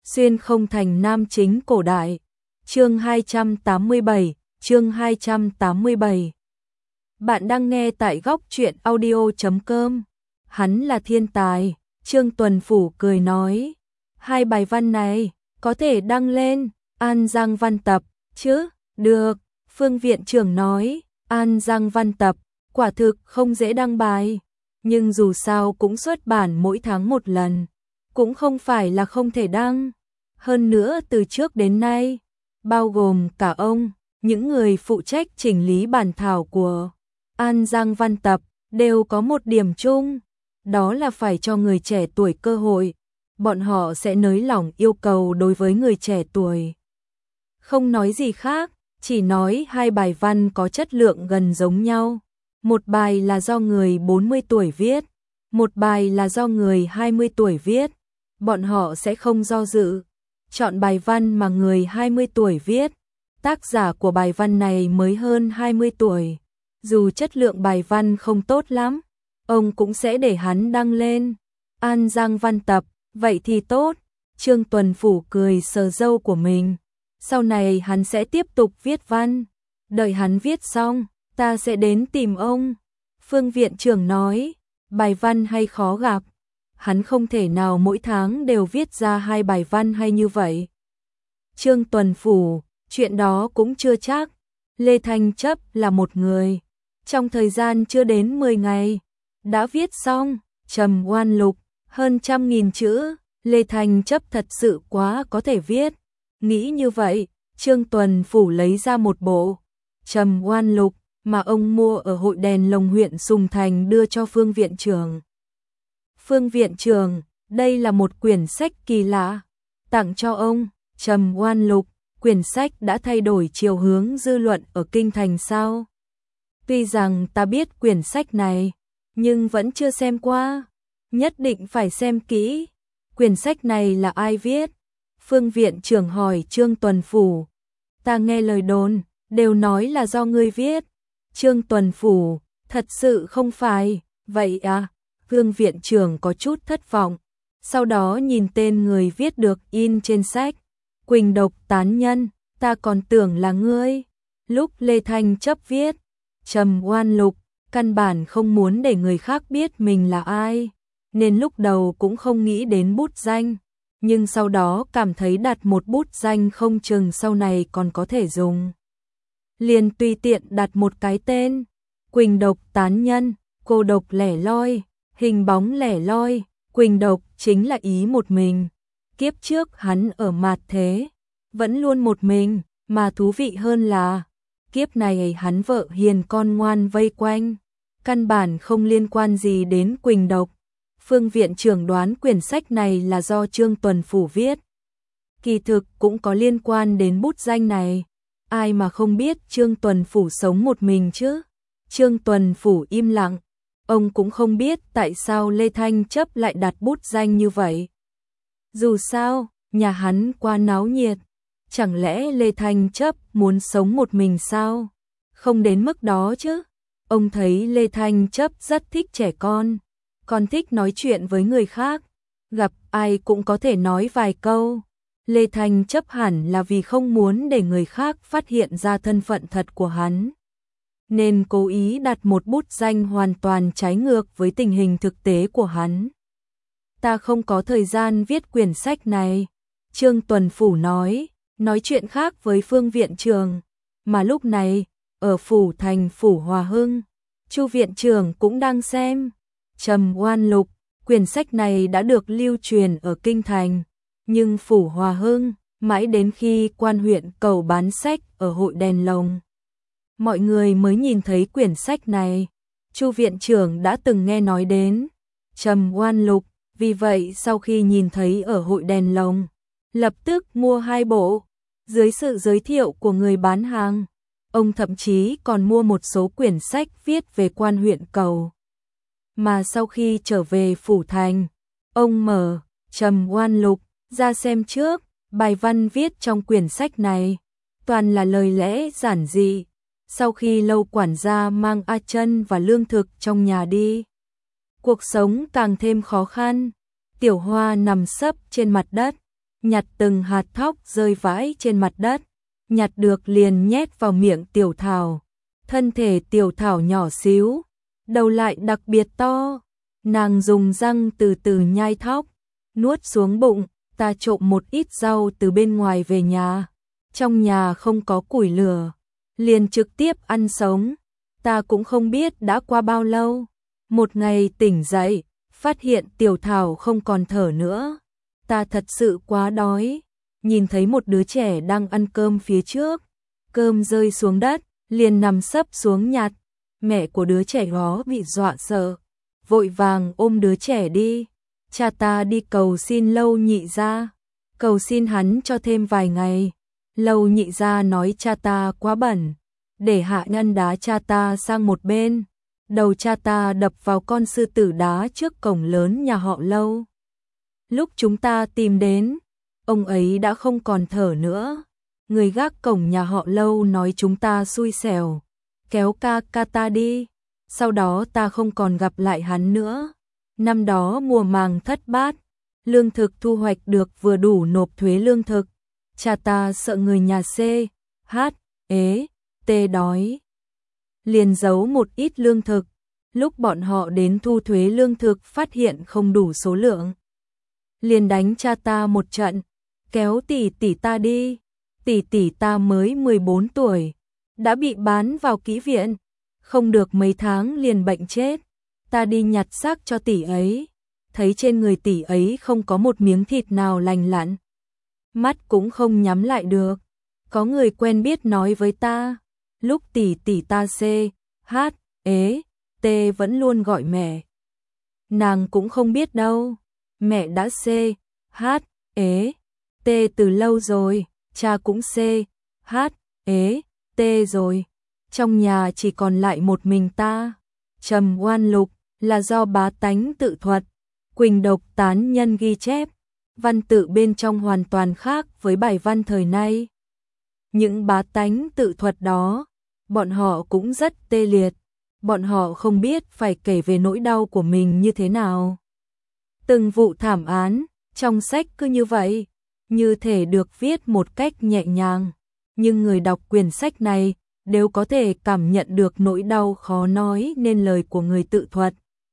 Xuyên không thành nam chính cổ đại. Chương 287, chương 287. Bạn đang nghe tại góc truyện audio.com. Hắn là thiên tài, Trương Tuần Phủ cười nói. Hai bài văn này, có thể đăng lên, An Giang văn tập, chứ? Được, Phương viện trưởng nói, An Giang văn tập, quả thực không dễ đăng bài. Nhưng dù sao cũng xuất bản mỗi tháng một lần, cũng không phải là không thể đăng. Hơn nữa từ trước đến nay, bao gồm cả ông, những người phụ trách chỉnh lý bản thảo của An Giang văn tập, đều có một điểm chung, đó là phải cho người trẻ tuổi cơ hội. Bọn họ sẽ nới lỏng yêu cầu đối với người trẻ tuổi. Không nói gì khác, chỉ nói hai bài văn có chất lượng gần giống nhau. Một bài là do người 40 tuổi viết, một bài là do người 20 tuổi viết. Bọn họ sẽ không do dự, chọn bài văn mà người 20 tuổi viết. Tác giả của bài văn này mới hơn 20 tuổi. Dù chất lượng bài văn không tốt lắm, ông cũng sẽ để hắn đăng lên An Giang văn tập. Vậy thì tốt, Trương Tuần Phủ cười sờ râu của mình. Sau này hắn sẽ tiếp tục viết văn. Đợi hắn viết xong, ta sẽ đến tìm ông. Phương viện trưởng nói, bài văn hay khó gặp. Hắn không thể nào mỗi tháng đều viết ra hai bài văn hay như vậy. Trương Tuần Phủ, chuyện đó cũng chưa chắc. Lê Thanh Chấp là một người, trong thời gian chưa đến 10 ngày, đã viết xong Trầm Oan Lục, hơn 100.000 chữ. Lê Thanh Chấp thật sự quá có thể viết. Nghĩ như vậy, Trương Tuần Phủ lấy ra một bộ Trầm Oan Lục mà ông mua ở hội đèn lồng huyện Sùng Thành đưa cho Phương viện trưởng. Phương viện trưởng, đây là một quyển sách kỳ lạ, tặng cho ông. Trầm Oan Lục, quyển sách đã thay đổi chiều hướng dư luận ở kinh thành sao? Tuy rằng ta biết quyển sách này, nhưng vẫn chưa xem qua. Nhất định phải xem kỹ. Quyển sách này là ai viết? Phương viện trưởng hỏi Trương Tuần Phủ. Ta nghe lời đồn, đều nói là do ngươi viết. Trương Tuần Phủ, thật sự không phải, vậy à? Phương viện trưởng có chút thất vọng. Sau đó nhìn tên người viết được in trên sách. Quỳnh Độc tán nhân, ta còn tưởng là ngươi. Lúc Lê Thanh Chấp viết Trầm Oan Lục, căn bản không muốn để người khác biết mình là ai, nên lúc đầu cũng không nghĩ đến bút danh. Nhưng sau đó cảm thấy đặt một bút danh không chừng sau này còn có thể dùng. Liền tùy tiện đặt một cái tên. Quỳnh Độc tán nhân, cô độc lẻ loi, hình bóng lẻ loi. Quỳnh Độc chính là ý một mình. Kiếp trước hắn ở mạt thế, vẫn luôn một mình, mà thú vị hơn là kiếp này hắn vợ hiền con ngoan vây quanh, căn bản không liên quan gì đến Quỳnh Độc. Phương viện trưởng đoán quyển sách này là do Trương Tuần Phủ viết. Kỳ thực cũng có liên quan đến bút danh này. Ai mà không biết Trương Tuần Phủ sống một mình chứ? Trương Tuần Phủ im lặng. Ông cũng không biết tại sao Lê Thanh Chấp lại đặt bút danh như vậy. Dù sao, nhà hắn quá náo nhiệt. Chẳng lẽ Lê Thanh Chấp muốn sống một mình sao? Không đến mức đó chứ. Ông thấy Lê Thanh Chấp rất thích trẻ con, còn thích nói chuyện với người khác. Gặp ai cũng có thể nói vài câu. Lê Thanh Chấp hẳn là vì không muốn để người khác phát hiện ra thân phận thật của hắn, nên cố ý đặt một bút danh hoàn toàn trái ngược với tình hình thực tế của hắn. Ta không có thời gian viết quyển sách này, Trương Tuần Phủ nói chuyện khác với Phương viện trưởng. Mà lúc này, ở phủ thành phủ Hòa Hưng, Chu viện trưởng cũng đang xem Trầm Oan Lục. Quyển sách này đã được lưu truyền ở kinh thành, nhưng phủ Hòa Hưng, mãi đến khi quan huyện cầu bán sách ở hội đèn lồng, mọi người mới nhìn thấy quyển sách này. Chu viện trưởng đã từng nghe nói đến Trầm Oan Lục, vì vậy sau khi nhìn thấy ở hội đèn lồng, lập tức mua 2 bộ. Dưới sự giới thiệu của người bán hàng, ông thậm chí còn mua một số quyển sách viết về quan huyện cầu. Mà sau khi trở về phủ thành, ông mở Trầm Oan Lục ra xem trước. Bài văn viết trong quyển sách này toàn là lời lẽ giản dị. Sau khi Lâu quản gia mang A Chân và lương thực trong nhà đi, cuộc sống càng thêm khó khăn. Tiểu Hoa nằm sấp trên mặt đất, nhặt từng hạt thóc rơi vãi trên mặt đất, nhặt được liền nhét vào miệng Tiểu Thảo. Thân thể Tiểu Thảo nhỏ xíu, đầu lại đặc biệt to, nàng dùng răng từ từ nhai thóc, nuốt xuống bụng. Ta trộm một ít rau từ bên ngoài về nhà, trong nhà không có củi lửa, liền trực tiếp ăn sống. Ta cũng không biết đã qua bao lâu, một ngày tỉnh dậy, phát hiện Tiểu Thảo không còn thở nữa. Ta thật sự quá đói, nhìn thấy một đứa trẻ đang ăn cơm phía trước, cơm rơi xuống đất, liền nằm sấp xuống nhặt. Mẹ của đứa trẻ đó bị dọa sợ, vội vàng ôm đứa trẻ đi. Cha ta đi cầu xin Lâu Nhị gia, cầu xin hắn cho thêm vài ngày. Lâu Nhị gia nói cha ta quá bẩn, để hạ nhân đá cha ta sang một bên. Đầu cha ta đập vào con sư tử đá trước cổng lớn nhà họ Lâu. Lúc chúng ta tìm đến, ông ấy đã không còn thở nữa. Người gác cổng nhà họ Lâu nói chúng ta xui xẻo, kéo ca ca ta đi. Sau đó ta không còn gặp lại hắn nữa. Năm đó mùa màng thất bát, lương thực thu hoạch được vừa đủ nộp thuế lương thực. Cha ta sợ người nhà C, H, ế, T đói, liền giấu một ít lương thực. Lúc bọn họ đến thu thuế lương thực phát hiện không đủ số lượng, liền đánh cha ta một trận, kéo tỷ tỷ ta đi. Tỷ tỷ ta mới 14 tuổi, đã bị bán vào kỹ viện, không được mấy tháng liền bệnh chết. Ta đi nhặt xác cho tỷ ấy, thấy trên người tỷ ấy không có một miếng thịt nào lành lặn, mắt cũng không nhắm lại được. Có người quen biết nói với ta, lúc tỷ tỷ ta C, H, ế, T vẫn luôn gọi mẹ. Nàng cũng không biết đâu, mẹ đã C, H, ế, T từ lâu rồi, cha cũng C, H, ế, T rồi. Trong nhà chỉ còn lại một mình ta. Trầm Oan Lục là do bá tánh tự thuật, Quỳnh Độc tán nhân ghi chép, văn tự bên trong hoàn toàn khác với bài văn thời nay. Những bá tánh tự thuật đó, bọn họ cũng rất tê liệt, bọn họ không biết phải kể về nỗi đau của mình như thế nào. Từng vụ thảm án, trong sách cứ như vậy, như thể được viết một cách nhẹ nhàng, nhưng người đọc quyển sách này đều có thể cảm nhận được nỗi đau khó nói nên lời của người tự thuật.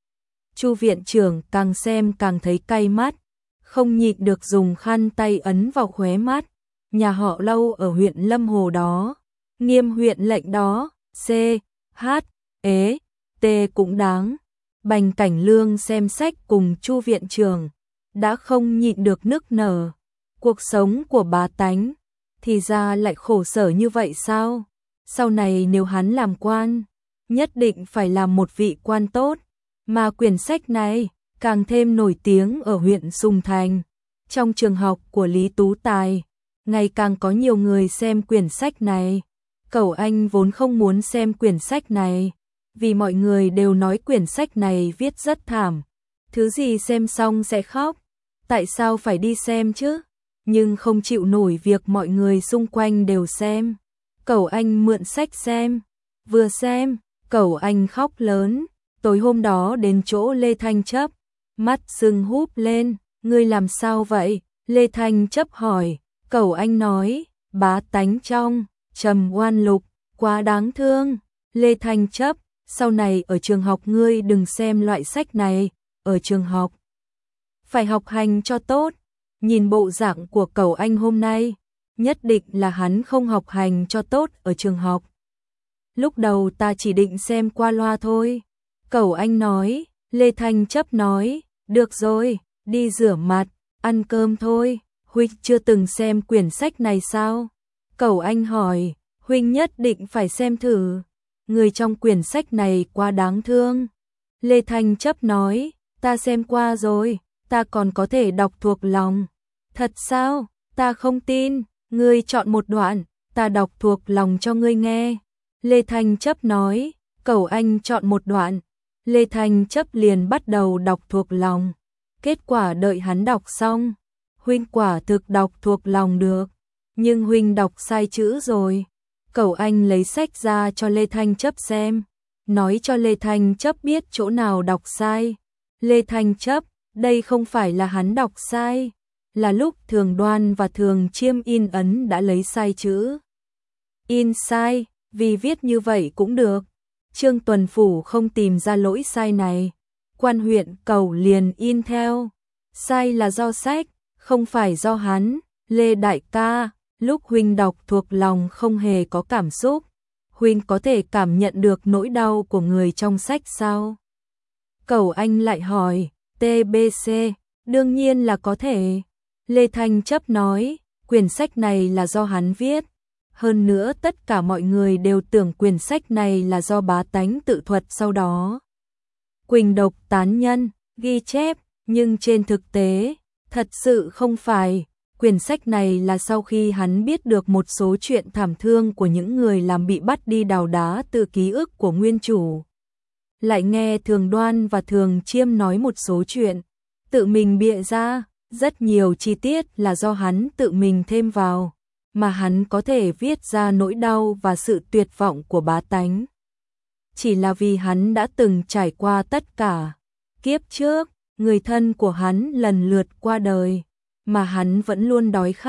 Chu viện trưởng càng xem càng thấy cay mắt, không nhịn được dùng khăn tay ấn vào khóe mắt. Nhà họ Lâu ở huyện Lâm Hồ đó, nghiêm huyện lệnh đó, C, H, ế, T cũng đáng. Bành Cảnh Lương xem sách cùng Chu viện trưởng, đã không nhịn được nức nở. Cuộc sống của bá tánh, thì ra lại khổ sở như vậy sao? Sau này nếu hắn làm quan, nhất định phải làm một vị quan tốt. Mà quyển sách này càng thêm nổi tiếng ở huyện Sùng Thành. Trong trường học của Lý Tú Tài, ngày càng có nhiều người xem quyển sách này. Cẩu Anh vốn không muốn xem quyển sách này, vì mọi người đều nói quyển sách này viết rất thảm. Thứ gì xem xong sẽ khóc, tại sao phải đi xem chứ? Nhưng không chịu nổi việc mọi người xung quanh đều xem. Cẩu Anh mượn sách xem, vừa xem, Cẩu Anh khóc lớn. Tối hôm đó đến chỗ Lê Thanh Chấp, mắt sưng húp lên, ngươi làm sao vậy? Lê Thanh Chấp hỏi. Cẩu Anh nói, bá tánh trong Trầm Oan Lục quá đáng thương. Lê Thanh Chấp, sau này ở trường học ngươi đừng xem loại sách này, ở trường học phải học hành cho tốt. Nhìn bộ dạng của Cẩu Anh hôm nay, nhất định là hắn không học hành cho tốt ở trường học. Lúc đầu ta chỉ định xem qua loa thôi. Cẩu Anh nói. Lê Thanh Chấp nói, được rồi, đi rửa mặt, ăn cơm thôi. Huynh chưa từng xem quyển sách này sao? Cẩu Anh hỏi. Huynh nhất định phải xem thử, người trong quyển sách này quá đáng thương. Lê Thanh Chấp nói, ta xem qua rồi, ta còn có thể đọc thuộc lòng. Thật sao? Ta không tin, ngươi chọn một đoạn, ta đọc thuộc lòng cho ngươi nghe. Lê Thanh Chấp nói. Cẩu Anh chọn một đoạn, Lê Thanh Chấp liền bắt đầu đọc thuộc lòng. Kết quả đợi hắn đọc xong, huynh quả thực đọc thuộc lòng được, nhưng huynh đọc sai chữ rồi. Cẩu Anh lấy sách ra cho Lê Thanh Chấp xem, nói cho Lê Thanh Chấp biết chỗ nào đọc sai. Lê Thanh Chấp, đây không phải là hắn đọc sai, là lúc Thường Đoan và Thường Chiêm in ấn đã lấy sai chữ. In sai, vì viết như vậy cũng được. Trương Tuần Phủ không tìm ra lỗi sai này. Quan huyện Cầu liền in theo. Sai là do sách, không phải do hắn. Lê đại ca, lúc huynh đọc thuộc lòng không hề có cảm xúc. Huynh có thể cảm nhận được nỗi đau của người trong sách sao? Cầu Anh lại hỏi, TBC, đương nhiên là có thể. Lê Thanh Chấp nói, quyển sách này là do hắn viết. Hơn nữa tất cả mọi người đều tưởng quyển sách này là do Bá Tánh tự thuật sau đó. Quỳnh độc tán nhân, ghi chép, nhưng trên thực tế, thật sự không phải. Quyển sách này là sau khi hắn biết được một số chuyện thảm thương của những người làm bị bắt đi đào đá từ ký ức của nguyên chủ. Lại nghe Thường Đoan và Thường Chiêm nói một số chuyện, tự mình bịa ra, rất nhiều chi tiết là do hắn tự mình thêm vào, mà hắn có thể viết ra nỗi đau và sự tuyệt vọng của bá tánh. Chỉ là vì hắn đã từng trải qua tất cả. Kiếp trước, người thân của hắn lần lượt qua đời, mà hắn vẫn luôn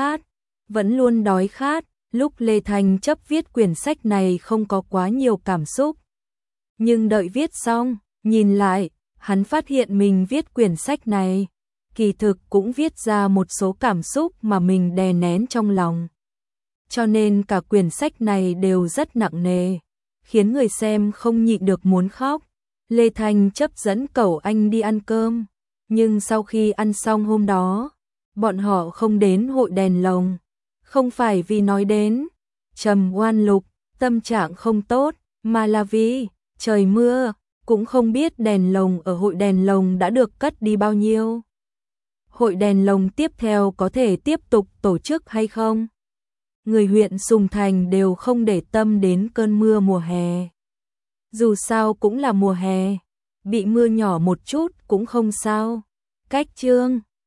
đói khát, lúc Lê Thanh Chấp viết quyển sách này không có quá nhiều cảm xúc. Nhưng đợi viết xong, nhìn lại, hắn phát hiện mình viết quyển sách này, kỳ thực cũng viết ra một số cảm xúc mà mình đè nén trong lòng. Cho nên cả quyển sách này đều rất nặng nề, khiến người xem không nhịn được muốn khóc. Lê Thanh Chấp dẫn Cẩu Anh đi ăn cơm, nhưng sau khi ăn xong hôm đó, bọn họ không đến hội đèn lồng, không phải vì nói đến Trầm Oan Lục tâm trạng không tốt, mà là vì trời mưa, cũng không biết đèn lồng ở hội đèn lồng đã được cất đi bao nhiêu. Hội đèn lồng tiếp theo có thể tiếp tục tổ chức hay không? Người huyện Sùng Thành đều không để tâm đến cơn mưa mùa hè. Dù sao cũng là mùa hè, bị mưa nhỏ một chút cũng không sao. Cách chương